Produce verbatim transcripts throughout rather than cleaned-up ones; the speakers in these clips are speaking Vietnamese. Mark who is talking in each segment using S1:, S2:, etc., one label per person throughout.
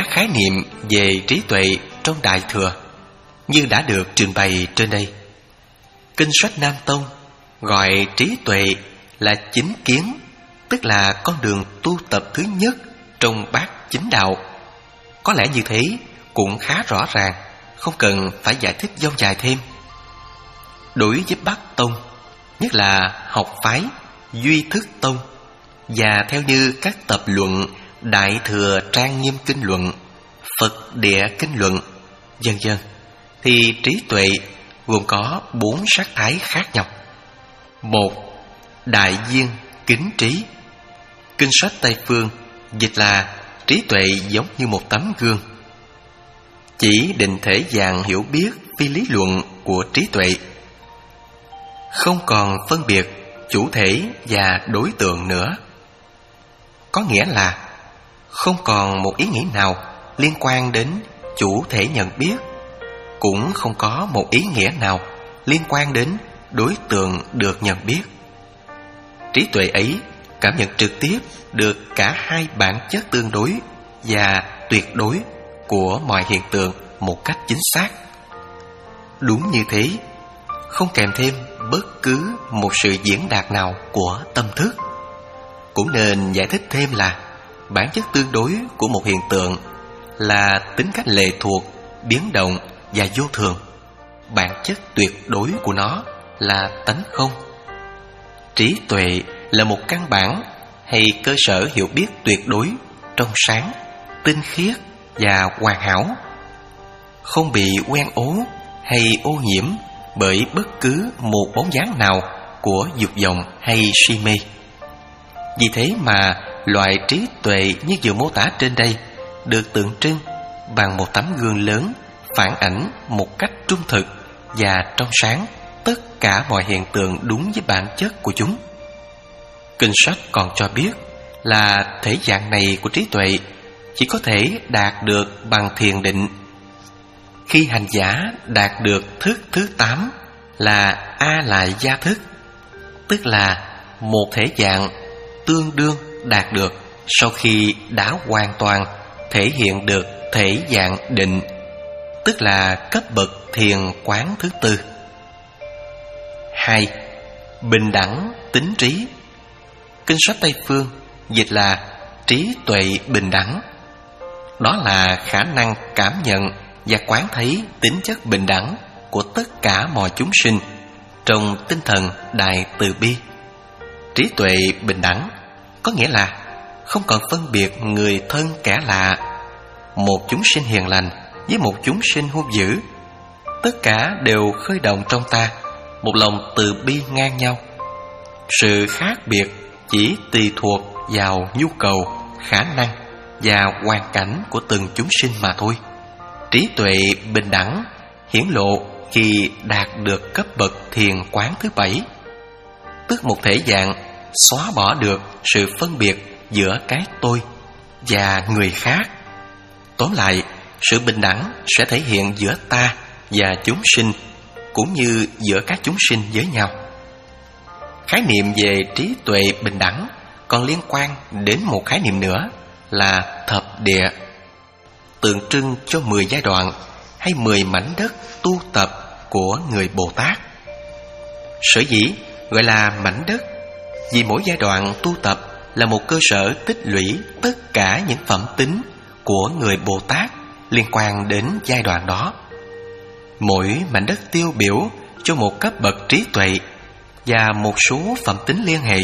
S1: các khái niệm về trí tuệ trong Đại Thừa như đã được trình bày trên đây. Kinh sách Nam Tông gọi trí tuệ là chính kiến, tức là con đường tu tập thứ nhất trong bát chính đạo. Có lẽ như thế cũng khá rõ ràng, không cần phải giải thích dông dài thêm. Đối với Bắc Tông, nhất là học phái Duy Thức Tông, và theo như các tập luận Đại Thừa Trang Nghiêm Kinh Luận, Phật Địa Kinh Luận, vân vân, thì trí tuệ gồm có bốn sắc thái khác nhau. Một, đại viên kính trí. Kinh sách Tây Phương dịch là trí tuệ giống như một tấm gương, chỉ định thể dạng hiểu biết phi lý luận của trí tuệ, không còn phân biệt chủ thể và đối tượng nữa. Có nghĩa là không còn một ý nghĩ nào liên quan đến chủ thể nhận biết, cũng không có một ý nghĩa nào liên quan đến đối tượng được nhận biết. Trí tuệ ấy cảm nhận trực tiếp được cả hai bản chất tương đối và tuyệt đối của mọi hiện tượng một cách chính xác. Đúng như thế, không kèm thêm bất cứ một sự diễn đạt nào của tâm thức. Cũng nên giải thích thêm là bản chất tương đối của một hiện tượng là tính cách lệ thuộc, biến động và vô thường. Bản chất tuyệt đối của nó là tánh không. Trí tuệ là một căn bản hay cơ sở hiểu biết tuyệt đối, trong sáng, tinh khiết và hoàn hảo, không bị quen ố hay ô nhiễm bởi bất cứ một bóng dáng nào của dục vọng hay si mê. Vì thế mà loại trí tuệ như vừa mô tả trên đây được tượng trưng bằng một tấm gương lớn phản ảnh một cách trung thực và trong sáng tất cả mọi hiện tượng đúng với bản chất của chúng. Kinh sách còn cho biết là thể dạng này của trí tuệ chỉ có thể đạt được bằng thiền định. Khi hành giả đạt được thức thứ tám là A Lại Gia Thức, tức là một thể dạng tương đương đạt được sau khi đã hoàn toàn thể hiện được thể dạng định, tức là cấp bậc thiền quán thứ tư. Hai, bình đẳng tính trí. Kinh sách Tây Phương dịch là trí tuệ bình đẳng. Đó là khả năng cảm nhận và quán thấy tính chất bình đẳng của tất cả mọi chúng sinh trong tinh thần đại từ bi. Trí tuệ bình đẳng có nghĩa là không còn phân biệt người thân kẻ lạ, một chúng sinh hiền lành với một chúng sinh hung dữ. Tất cả đều khơi động trong ta một lòng từ bi ngang nhau. Sự khác biệt chỉ tùy thuộc vào nhu cầu, khả năng và hoàn cảnh của từng chúng sinh mà thôi. Trí tuệ bình đẳng hiển lộ khi đạt được cấp bậc thiền quán thứ bảy, tức một thể dạng xóa bỏ được sự phân biệt giữa cái tôi và người khác. Tóm lại, sự bình đẳng sẽ thể hiện giữa ta và chúng sinh, cũng như giữa các chúng sinh với nhau. Khái niệm về trí tuệ bình đẳng còn liên quan đến một khái niệm nữa là thập địa, tượng trưng cho mười giai đoạn hay mười mảnh đất tu tập của người Bồ Tát. Sở dĩ gọi là mảnh đất vì mỗi giai đoạn tu tập là một cơ sở tích lũy tất cả những phẩm tính của người Bồ Tát liên quan đến giai đoạn đó. Mỗi mảnh đất tiêu biểu cho một cấp bậc trí tuệ và một số phẩm tính liên hệ.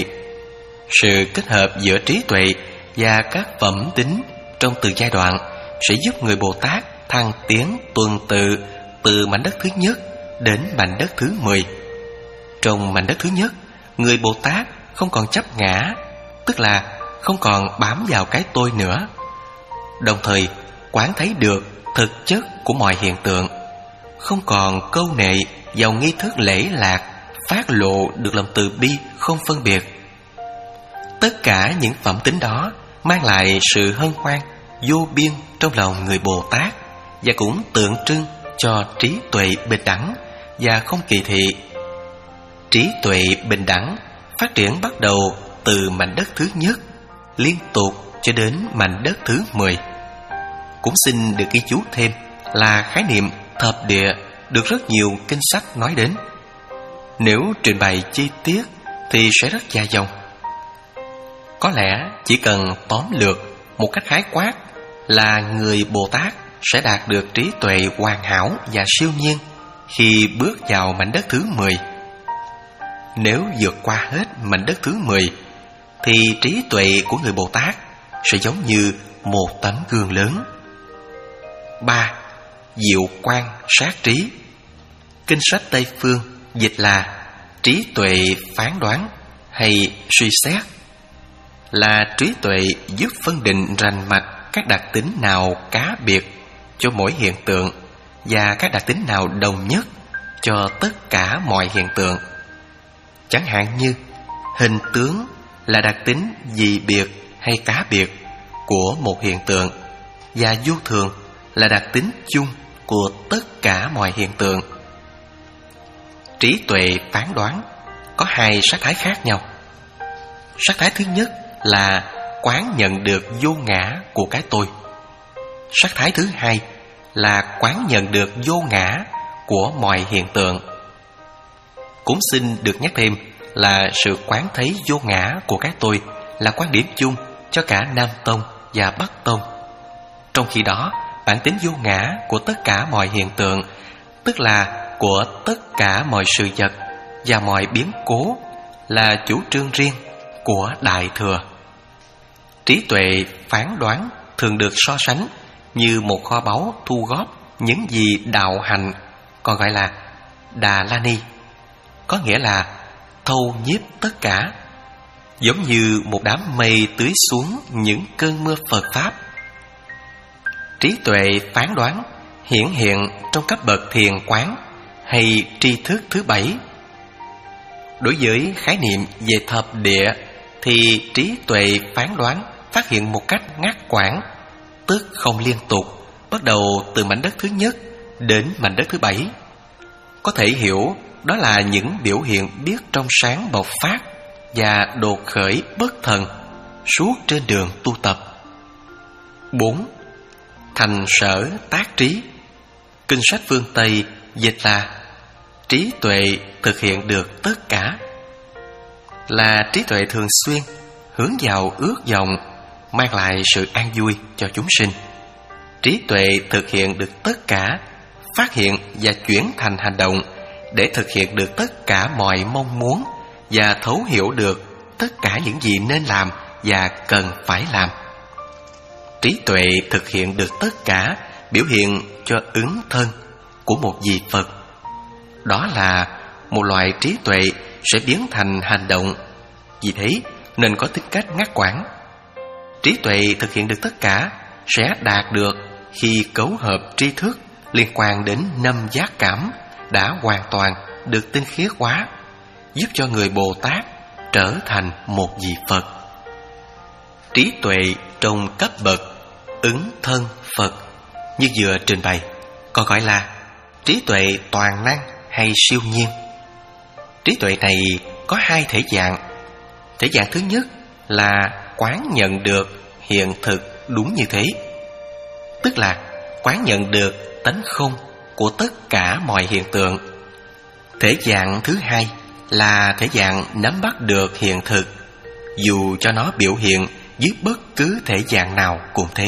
S1: Sự kết hợp giữa trí tuệ và các phẩm tính trong từng giai đoạn sẽ giúp người Bồ Tát thăng tiến tuần tự từ mảnh đất thứ nhất đến mảnh đất thứ mười. Trong mảnh đất thứ nhất, người Bồ Tát không còn chấp ngã, tức là không còn bám vào cái tôi nữa, đồng thời quán thấy được thực chất của mọi hiện tượng, không còn câu nệ vào nghi thức lễ lạc, phát lộ được lòng từ bi không phân biệt. Tất cả những phẩm tính đó mang lại sự hân hoan vô biên trong lòng người Bồ Tát, và cũng tượng trưng cho trí tuệ bình đẳng và không kỳ thị. Trí tuệ bình đẳng phát triển bắt đầu từ mảnh đất thứ nhất, liên tục cho đến mảnh đất thứ mười. cũng xin được ghi chú thêm là khái niệm thập địa được rất nhiều kinh sách nói đến. Nếu trình bày chi tiết thì sẽ rất dài dòng. Có lẽ chỉ cần tóm lược một cách khái quát là người Bồ Tát sẽ đạt được trí tuệ hoàn hảo và siêu nhiên khi bước vào mảnh đất thứ mười. Nếu vượt qua hết mảnh đất thứ mười thì trí tuệ của người Bồ Tát sẽ giống như một tấm gương lớn. Ba. Diệu quan sát trí. Kinh sách Tây Phương dịch là trí tuệ phán đoán hay suy xét, là trí tuệ giúp phân định rành mạch các đặc tính nào cá biệt cho mỗi hiện tượng và các đặc tính nào đồng nhất cho tất cả mọi hiện tượng. Chẳng hạn như hình tướng là đặc tính dị biệt hay cá biệt của một hiện tượng, và vô thường là đặc tính chung của tất cả mọi hiện tượng. Trí tuệ phán đoán có hai sắc thái khác nhau. Sắc thái thứ nhất là quán nhận được vô ngã của cái tôi. Sắc thái thứ hai là quán nhận được vô ngã của mọi hiện tượng. Cũng xin được nhắc thêm là sự quán thấy vô ngã của cái tôi là quan điểm chung cho cả Nam Tông và Bắc Tông. Trong khi đó, bản tính vô ngã của tất cả mọi hiện tượng, tức là của tất cả mọi sự vật và mọi biến cố, là chủ trương riêng của Đại Thừa. Trí tuệ phán đoán thường được so sánh như một kho báu thu góp những gì đạo hạnh, còn gọi là Đà La Ni, có nghĩa là thâu nhiếp tất cả, giống như một đám mây tưới xuống những cơn mưa Phật Pháp. Trí tuệ phán đoán hiển hiện trong cấp bậc thiền quán hay tri thức thứ bảy. Đối với khái niệm về thập địa thì trí tuệ phán đoán phát hiện một cách ngắt quãng, tức không liên tục, bắt đầu từ mảnh đất thứ nhất đến mảnh đất thứ bảy. Có thể hiểu đó là những biểu hiện biết trong sáng bộc phát và đột khởi bất thần suốt trên đường tu tập. Bốn. Thành sở tác trí. Kinh sách phương Tây dịch là trí tuệ thực hiện được tất cả, là trí tuệ thường xuyên hướng vào ước vọng, mang lại sự an vui cho chúng sinh. Trí tuệ thực hiện được tất cả, phát hiện và chuyển thành hành động để thực hiện được tất cả mọi mong muốn và thấu hiểu được tất cả những gì nên làm và cần phải làm. Trí tuệ thực hiện được tất cả biểu hiện cho ứng thân của một vị Phật. Đó là một loại trí tuệ sẽ biến thành hành động, vì thế nên có tính cách ngắt quãng. Trí tuệ thực hiện được tất cả sẽ đạt được khi cấu hợp tri thức liên quan đến năm giác cảm đã hoàn toàn được tinh khiết hóa, giúp cho người Bồ Tát trở thành một vị Phật. Trí tuệ trong cấp bậc ứng thân Phật như vừa trình bày, còn gọi là trí tuệ toàn năng hay siêu nhiên. Trí tuệ này có hai thể dạng. Thể dạng thứ nhất là quán nhận được hiện thực đúng như thế, tức là quán nhận được tánh không của tất cả mọi hiện tượng. Thể dạng thứ hai là thể dạng nắm bắt được hiện thực, dù cho nó biểu hiện dưới bất cứ thể dạng nào cũng thế.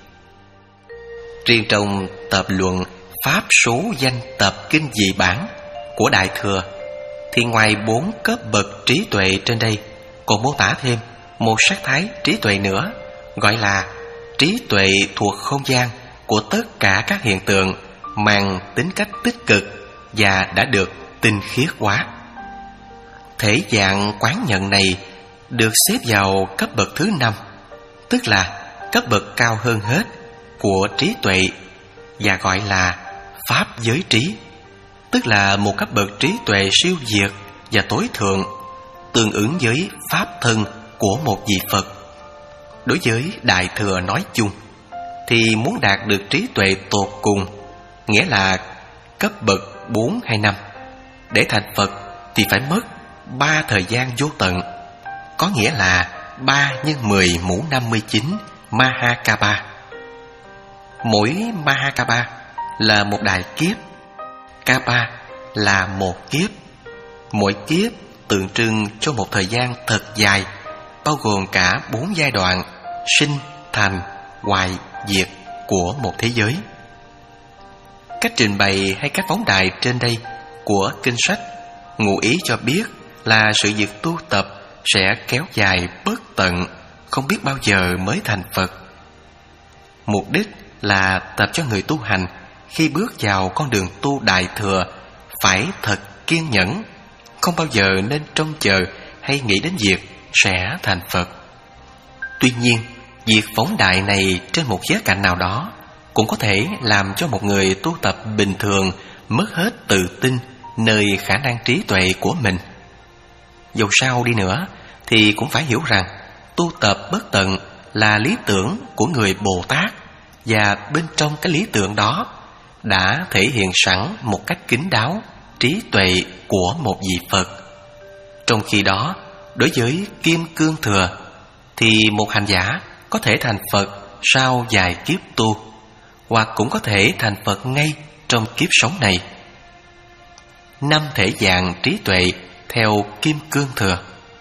S1: Riêng trong tập luận Pháp số danh tập kinh dị bản của Đại Thừa thì ngoài bốn cấp bậc trí tuệ trên đây còn mô tả thêm một sắc thái trí tuệ nữa, gọi là trí tuệ thuộc không gian của tất cả các hiện tượng, mang tính cách tích cực và đã được tinh khiết hóa. Thể dạng quán nhận này được xếp vào cấp bậc thứ năm, tức là cấp bậc cao hơn hết của trí tuệ, và gọi là pháp giới trí, tức là một cấp bậc trí tuệ siêu việt và tối thượng, tương ứng với pháp thân của một vị Phật. Đối với Đại Thừa nói chung thì muốn đạt được trí tuệ tột cùng, nghĩa là cấp bậc bốn hay năm, để thành Phật thì phải mất ba thời gian vô tận, có nghĩa là ba nhân mười mũ năm mươi chín Mahakapa. Mỗi Mahakapa là một đại kiếp, Kapa là một kiếp. Mỗi kiếp tượng trưng cho một thời gian thật dài, bao gồm cả bốn giai đoạn sinh, thành, hoại, diệt của một thế giới. Cách trình bày hay cách phóng đại trên đây của kinh sách ngụ ý cho biết là sự việc tu tập sẽ kéo dài bất tận, không biết bao giờ mới thành Phật. Mục đích là tập cho người tu hành khi bước vào con đường tu đại thừa phải thật kiên nhẫn, không bao giờ nên trông chờ hay nghĩ đến việc sẽ thành Phật. Tuy nhiên, việc phóng đại này trên một khía cạnh nào đó cũng có thể làm cho một người tu tập bình thường mất hết tự tin nơi khả năng trí tuệ của mình. Dầu sao đi nữa thì cũng phải hiểu rằng tu tập bất tận là lý tưởng của người Bồ Tát, và bên trong cái lý tưởng đó đã thể hiện sẵn một cách kín đáo trí tuệ của một vị Phật. Trong khi đó, đối với Kim Cương Thừa thì một hành giả có thể thành Phật sau vài kiếp tu, hoặc cũng có thể thành Phật ngay trong kiếp sống này. Năm thể dạng trí tuệ theo Kim Cương Thừa.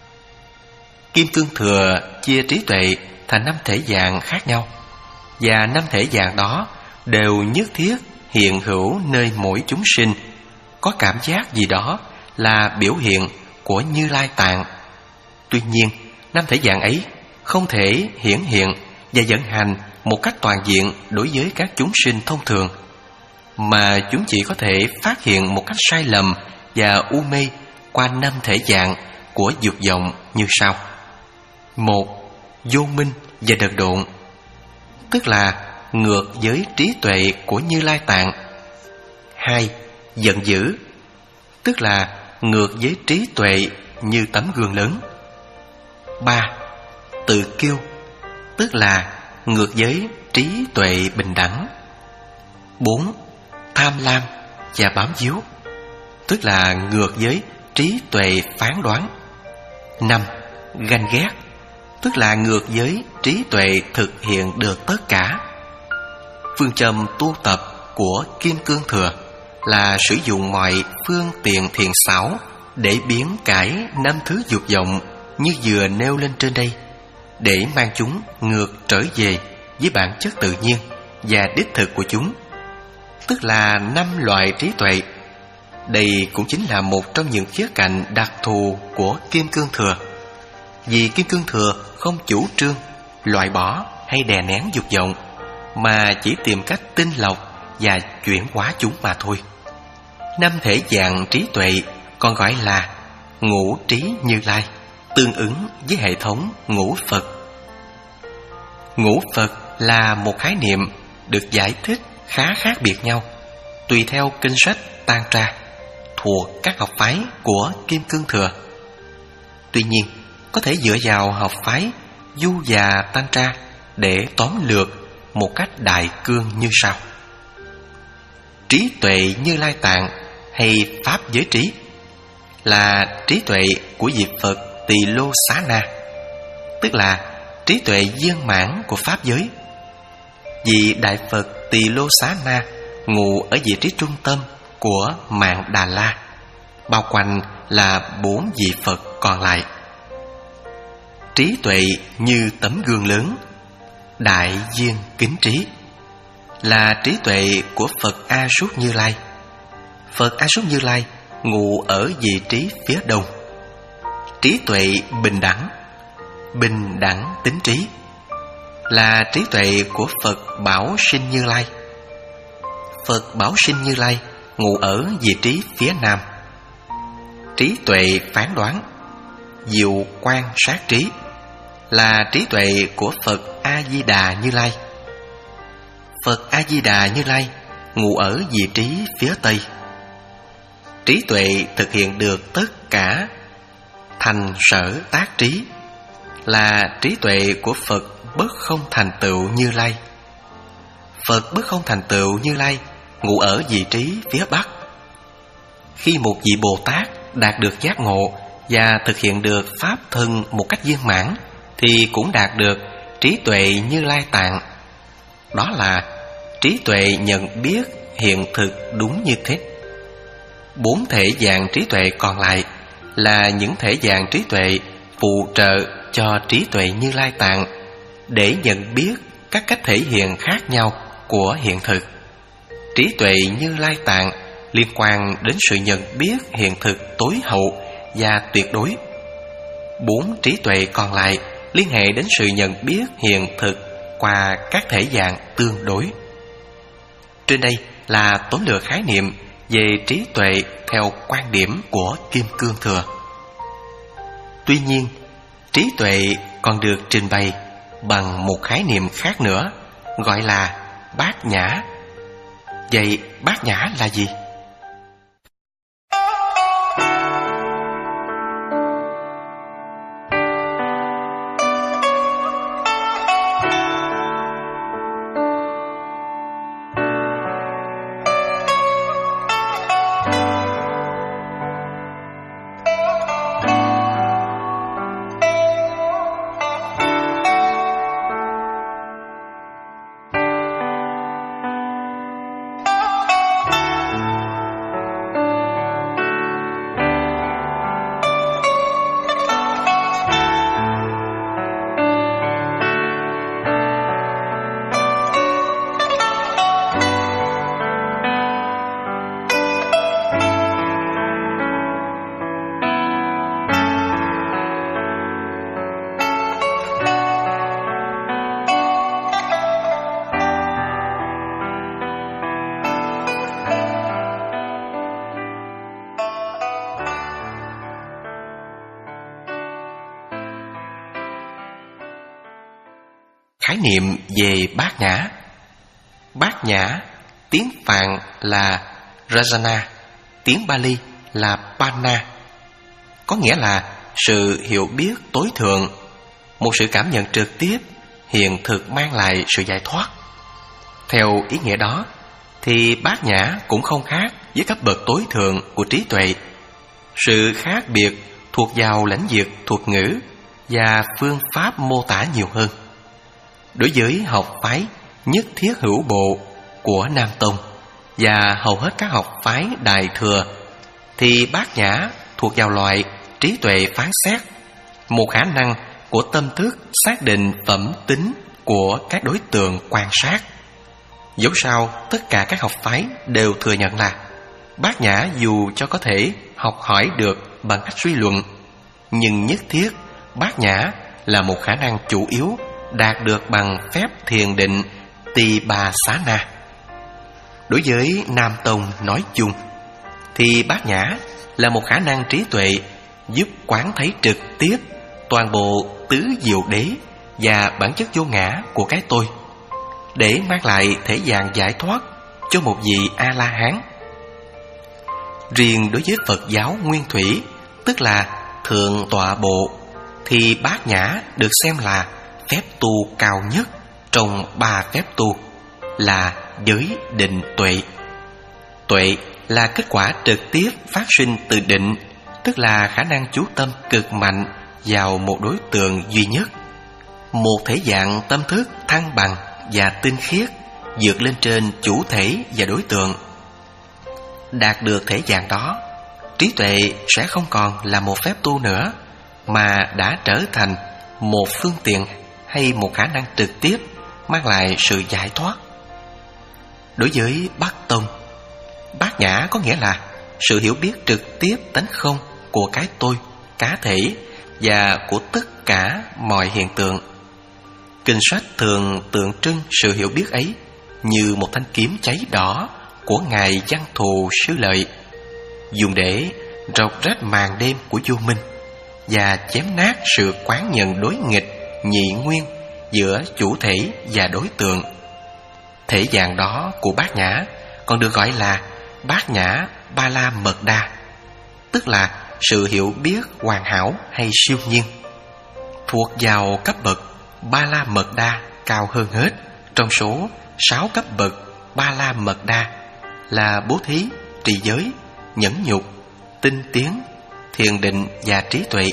S1: Kim Cương Thừa chia trí tuệ thành năm thể dạng khác nhau, và năm thể dạng đó đều nhất thiết hiện hữu nơi mỗi chúng sinh có cảm giác gì đó là biểu hiện của Như Lai Tạng. Tuy nhiên, năm thể dạng ấy không thể hiển hiện và vận hành một cách toàn diện đối với các chúng sinh thông thường, mà chúng chỉ có thể phát hiện một cách sai lầm và u mê qua năm thể dạng của dục vọng như sau. Một, vô minh và đần độn, tức là ngược với trí tuệ của Như Lai Tạng. Hai, giận dữ, tức là ngược với trí tuệ như tấm gương lớn. Ba, tự kiêu, tức là ngược với trí tuệ bình đẳng. Bốn, tham lam và bám víu, tức là ngược với trí tuệ phán đoán. Năm, ganh ghét, tức là ngược với trí tuệ thực hiện được tất cả. Phương châm tu tập của Kim Cương Thừa là sử dụng mọi phương tiện thiện xảo để biến cải năm thứ dục vọng như vừa nêu lên trên đây, để mang chúng ngược trở về với bản chất tự nhiên và đích thực của chúng, tức là năm loại trí tuệ. Đây cũng chính là một trong những khía cạnh đặc thù của Kim Cương Thừa, vì Kim Cương Thừa không chủ trương loại bỏ hay đè nén dục vọng, mà chỉ tìm cách tinh lọc và chuyển hóa chúng mà thôi. Năm thể dạng trí tuệ còn gọi là ngũ trí Như Lai, tương ứng với hệ thống ngũ Phật. Ngũ Phật là một khái niệm được giải thích khá khác biệt nhau tùy theo kinh sách Tantra thuộc các học phái của Kim Cương Thừa. Tuy nhiên, có thể dựa vào học phái Du Già Tantra để tóm lược một cách đại cương như sau. Trí tuệ Như Lai Tạng hay Pháp giới trí là trí tuệ của vị Phật Tỳ Lô Xá Na, tức là trí tuệ viên mãn của Pháp giới. Vị Đại Phật Tỳ Lô Xá Na ngụ ở vị trí trung tâm của mạng Đà La, bao quanh là bốn vị Phật còn lại. Trí tuệ như tấm gương lớn, đại viên kính trí, là trí tuệ của Phật A Súc Như Lai. Phật A Súc Như Lai ngụ ở vị trí phía đông. Trí tuệ bình đẳng, bình đẳng tính trí, là trí tuệ của Phật Bảo Sinh Như Lai. Phật Bảo Sinh Như Lai ngụ ở vị trí phía nam. Trí tuệ phán đoán, diệu quan sát trí, là trí tuệ của Phật A Di Đà Như Lai. Phật A Di Đà Như Lai ngụ ở vị trí phía tây. Trí tuệ thực hiện được tất cả thành sở tác trí, là trí tuệ của Phật Bất Không Thành Tựu Như Lai. Phật Bất Không Thành Tựu Như Lai ngụ ở vị trí phía bắc. Khi một vị Bồ Tát đạt được giác ngộ và thực hiện được pháp thân một cách viên mãn, thì cũng đạt được trí tuệ Như Lai Tạng. Đó là trí tuệ nhận biết hiện thực đúng như thế. Bốn thể dạng trí tuệ còn lại là những thể dạng trí tuệ phụ trợ cho trí tuệ Như Lai Tạng để nhận biết các cách thể hiện khác nhau của hiện thực. Trí tuệ Như Lai Tạng liên quan đến sự nhận biết hiện thực tối hậu và tuyệt đối. Bốn trí tuệ còn lại liên hệ đến sự nhận biết hiện thực qua các thể dạng tương đối. Trên đây là tóm lược khái niệm về trí tuệ theo quan điểm của Kim Cương Thừa. Tuy nhiên, trí tuệ còn được trình bày bằng một khái niệm khác nữa, gọi là bát nhã. Vậy bát nhã là gì? Khái niệm về bát nhã. Bát nhã tiếng Phạn là Rajana, tiếng Pali là Panna, có nghĩa là sự hiểu biết tối thượng, một sự cảm nhận trực tiếp hiện thực mang lại sự giải thoát. Theo ý nghĩa đó thì bát nhã cũng không khác với cấp bậc tối thượng của trí tuệ. Sự khác biệt thuộc vào lãnh vực thuật ngữ và phương pháp mô tả nhiều hơn. Đối với học phái Nhất Thiết Hữu Bộ của Nam Tông và hầu hết các học phái Đại Thừa thì bát nhã thuộc vào loại trí tuệ phán xét, một khả năng của tâm thức xác định phẩm tính của các đối tượng quan sát. Dẫu sao tất cả các học phái đều thừa nhận là bát nhã dù cho có thể học hỏi được bằng cách suy luận, nhưng nhất thiết bát nhã là một khả năng chủ yếu đạt được bằng phép thiền định Tỳ Bà Xá Na. Đối với Nam Tông nói chung thì bát nhã là một khả năng trí tuệ giúp quán thấy trực tiếp toàn bộ tứ diệu đế và bản chất vô ngã của cái tôi, để mang lại thể dạng giải thoát cho một vị A-la-hán. Riêng đối với Phật giáo Nguyên Thủy, tức là Thượng Tọa Bộ, thì bát nhã được xem là phép tu cao nhất trong ba phép tu, là giới định tuệ. Tuệ là kết quả trực tiếp phát sinh từ định, tức là khả năng chú tâm cực mạnh vào một đối tượng duy nhất, một thể dạng tâm thức thăng bằng và tinh khiết vượt lên trên chủ thể và đối tượng. Đạt được thể dạng đó, trí tuệ sẽ không còn là một phép tu nữa, mà đã trở thành một phương tiện hay một khả năng trực tiếp mang lại sự giải thoát. Đối với Bắc Tông, bát nhã có nghĩa là sự hiểu biết trực tiếp tánh không của cái tôi, cá thể và của tất cả mọi hiện tượng. Kinh sách thường tượng trưng sự hiểu biết ấy như một thanh kiếm cháy đỏ của Ngài Văn Thù Sư Lợi, dùng để rọc rách màn đêm của vô minh và chém nát sự quán nhận đối nghịch nhị nguyên giữa chủ thể và đối tượng. Thể dạng đó của bát nhã còn được gọi là bát nhã Ba La Mật Đa, tức là sự hiểu biết hoàn hảo hay siêu nhiên. Thuộc vào cấp bậc Ba La Mật Đa cao hơn hết trong số sáu cấp bậc Ba La Mật Đa là bố thí, trì giới, nhẫn nhục, tinh tiến, thiền định và trí tuệ.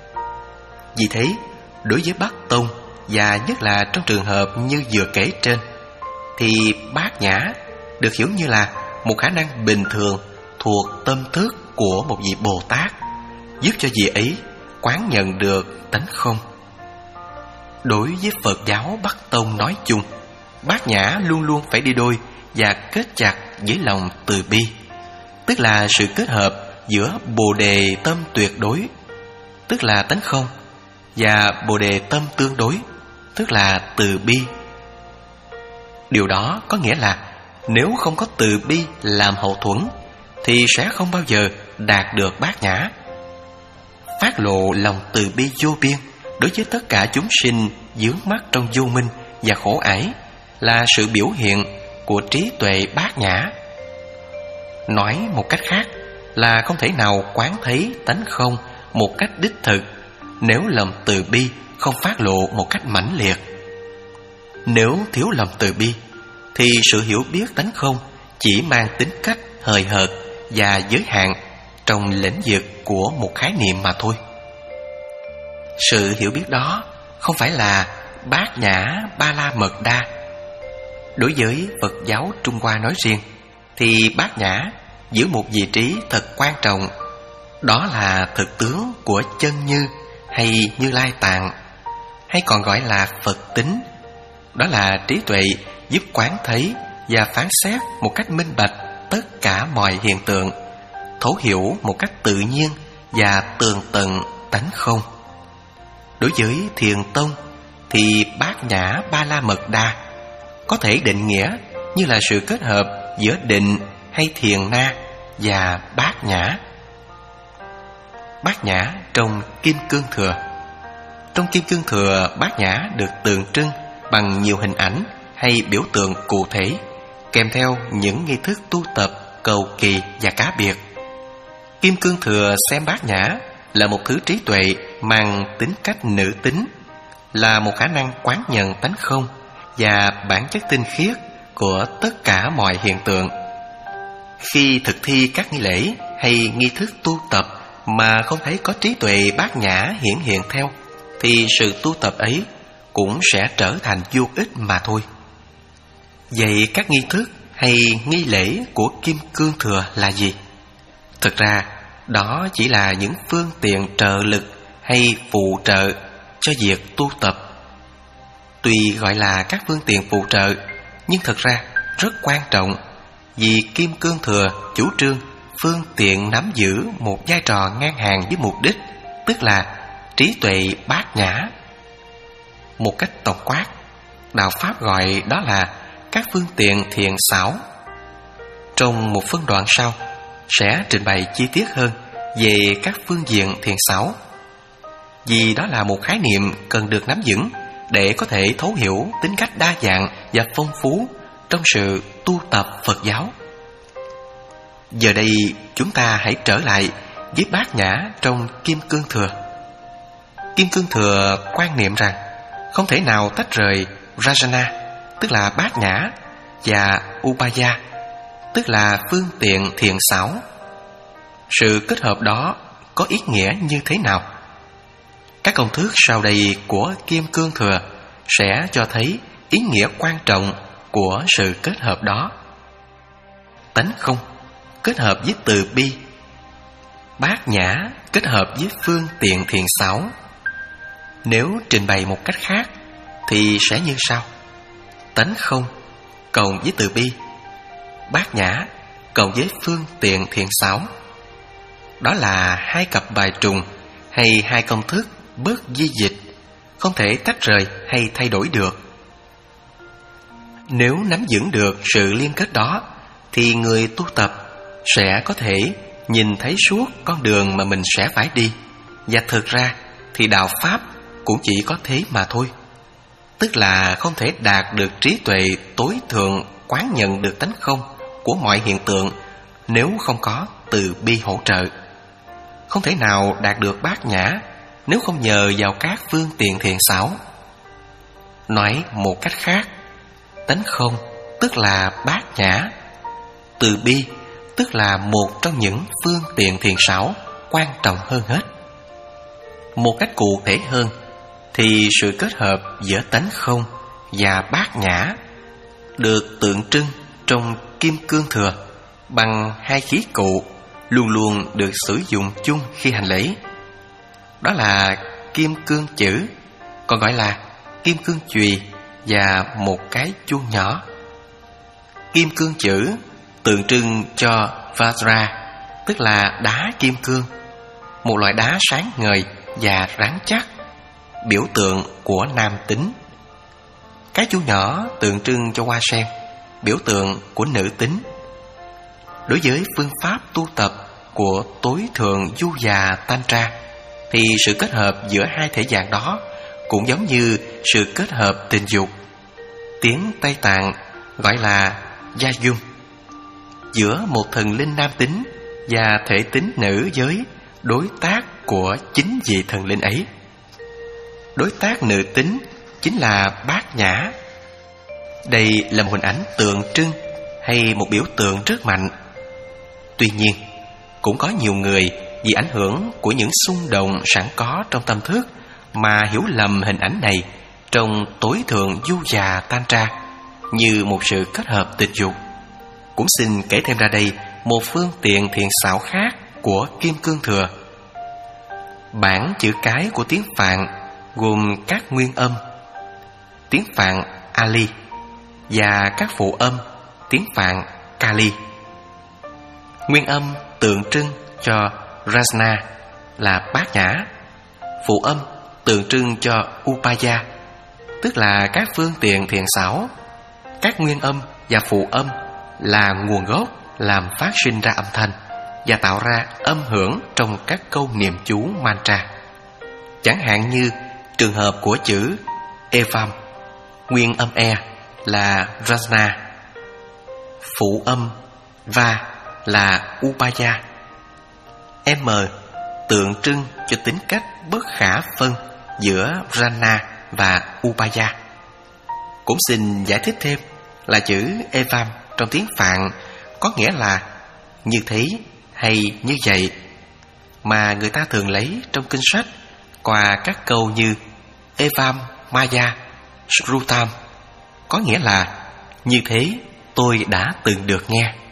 S1: Vì thế, đối với Bắc Tông, và nhất là trong trường hợp như vừa kể trên, thì bát nhã được hiểu như là một khả năng bình thường thuộc tâm thức của một vị Bồ Tát, giúp cho vị ấy quán nhận được tánh không. Đối với Phật giáo Bắc Tông nói chung, bát nhã luôn luôn phải đi đôi và kết chặt với lòng từ bi, tức là sự kết hợp giữa Bồ Đề tâm tuyệt đối, tức là tánh không, và Bồ Đề tâm tương đối, tức là từ bi. Điều đó có nghĩa là nếu không có từ bi làm hậu thuẫn thì sẽ không bao giờ đạt được bát nhã. Phát lộ lòng từ bi vô biên đối với tất cả chúng sinh vướng mắc trong vô minh và khổ ải là sự biểu hiện của trí tuệ bát nhã. Nói một cách khác là không thể nào quán thấy tánh không một cách đích thực nếu lòng từ bi không phát lộ một cách mãnh liệt. Nếu thiếu lòng từ bi thì sự hiểu biết tánh không chỉ mang tính cách hời hợt và giới hạn trong lĩnh vực của một khái niệm mà thôi. Sự hiểu biết đó không phải là bát nhã ba la mật đa. Đối với Phật giáo Trung Hoa nói riêng thì bát nhã giữ một vị trí thật quan trọng, đó là thực tướng của chân như hay Như Lai Tạng, hay còn gọi là Phật tính. Đó là trí tuệ giúp quán thấy và phán xét một cách minh bạch tất cả mọi hiện tượng, thấu hiểu một cách tự nhiên và tường tận tánh không. Đối với Thiền tông thì bát nhã ba la mật đa có thể định nghĩa như là sự kết hợp giữa định hay thiền na và bát nhã. Bát nhã trong Kim Cương Thừa. Trong Kim Cương Thừa, bát nhã được tượng trưng bằng nhiều hình ảnh hay biểu tượng cụ thể, kèm theo những nghi thức tu tập cầu kỳ và cá biệt. Kim Cương Thừa xem bát nhã là một thứ trí tuệ mang tính cách nữ tính, là một khả năng quán nhận tánh không và bản chất tinh khiết của tất cả mọi hiện tượng. Khi thực thi các nghi lễ hay nghi thức tu tập mà không thấy có trí tuệ bát nhã hiển hiện theo, thì sự tu tập ấy cũng sẽ trở thành vô ích mà thôi. Vậy các nghi thức hay nghi lễ của Kim Cương Thừa là gì? Thực ra đó chỉ là những phương tiện trợ lực hay phụ trợ cho việc tu tập. Tuy gọi là các phương tiện phụ trợ, nhưng thực ra rất quan trọng, vì Kim Cương Thừa chủ trương phương tiện nắm giữ một vai trò ngang hàng với mục đích, tức là trí tuệ bát nhã. Một cách tổng quát, đạo Pháp gọi đó là các phương tiện thiện xảo. Trong một phân đoạn sau sẽ trình bày chi tiết hơn về các phương diện thiện xảo, vì đó là một khái niệm cần được nắm vững để có thể thấu hiểu tính cách đa dạng và phong phú trong sự tu tập Phật giáo. Giờ đây chúng ta hãy trở lại với bát nhã trong Kim Cương Thừa. Kim Cương Thừa quan niệm rằng không thể nào tách rời Rajana, tức là bát nhã, và Upaya, tức là phương tiện thiện xảo. Sự kết hợp đó có ý nghĩa như thế nào? Các công thức sau đây của Kim Cương Thừa sẽ cho thấy ý nghĩa quan trọng của sự kết hợp đó. Tánh không kết hợp với từ bi, bát nhã kết hợp với phương tiện thiện xảo. Nếu trình bày một cách khác thì sẽ như sau: tánh không cộng với từ bi, bát nhã cộng với phương tiện thiện xảo. Đó là hai cặp bài trùng hay hai công thức bất di dịch, không thể tách rời hay thay đổi được. Nếu nắm vững được sự liên kết đó thì người tu tập sẽ có thể nhìn thấy suốt con đường mà mình sẽ phải đi. Và thực ra thì đạo Pháp cũng chỉ có thế mà thôi, tức là không thể đạt được trí tuệ tối thượng quán nhận được tánh không của mọi hiện tượng nếu không có từ bi hỗ trợ. Không thể nào đạt được bát nhã nếu không nhờ vào các phương tiện thiện xảo. Nói một cách khác, tánh không tức là bát nhã, từ bi tức là một trong những phương tiện thiện xảo quan trọng hơn hết. Một cách cụ thể hơn thì sự kết hợp giữa tánh không và bát nhã được tượng trưng trong kim cương thừa bằng hai khí cụ luôn luôn được sử dụng chung khi hành lễ. Đó là kim cương chữ, còn gọi là kim cương chùy, và một cái chuông nhỏ. Kim cương chữ tượng trưng cho Vajra, tức là đá kim cương, một loại đá sáng ngời và rắn chắc, biểu tượng của nam tính. Cái chuông nhỏ tượng trưng cho hoa sen, biểu tượng của nữ tính. Đối với phương pháp tu tập của tối thượng du già Tantra, thì sự kết hợp giữa hai thể dạng đó cũng giống như sự kết hợp tình dục, tiếng Tây Tạng gọi là Yajum, giữa một thần linh nam tính và thể tính nữ giới đối tác của chính vị thần linh ấy. Đối tác nữ tính chính là Bát Nhã. Đây là một hình ảnh tượng trưng hay một biểu tượng rất mạnh. Tuy nhiên, cũng có nhiều người vì ảnh hưởng của những xung động sẵn có trong tâm thức mà hiểu lầm hình ảnh này trong tối thượng du già Tantra như một sự kết hợp tình dục. Cũng xin kể thêm ra đây một phương tiện thiện xảo khác của kim cương thừa. Bản chữ cái của tiếng Phạn gồm các nguyên âm tiếng Phạn Ali và các phụ âm tiếng Phạn Kali. Nguyên âm tượng trưng cho Rajna là Bát Nhã, phụ âm tượng trưng cho Upaya, tức là các phương tiện thiện xảo. Các nguyên âm và phụ âm là nguồn gốc làm phát sinh ra âm thanh và tạo ra âm hưởng trong các câu niệm chú mantra. Chẳng hạn như trường hợp của chữ Evam, nguyên âm E là Rajna, phụ âm Va là Upaya. M tượng trưng cho tính cách bất khả phân giữa Rana và Upaya. Cũng xin giải thích thêm là chữ Evam trong tiếng Phạn có nghĩa là như thế hay như vậy, mà người ta thường lấy trong kinh sách qua các câu như Evam Maya Shrutam, có nghĩa là như thế tôi đã từng được nghe.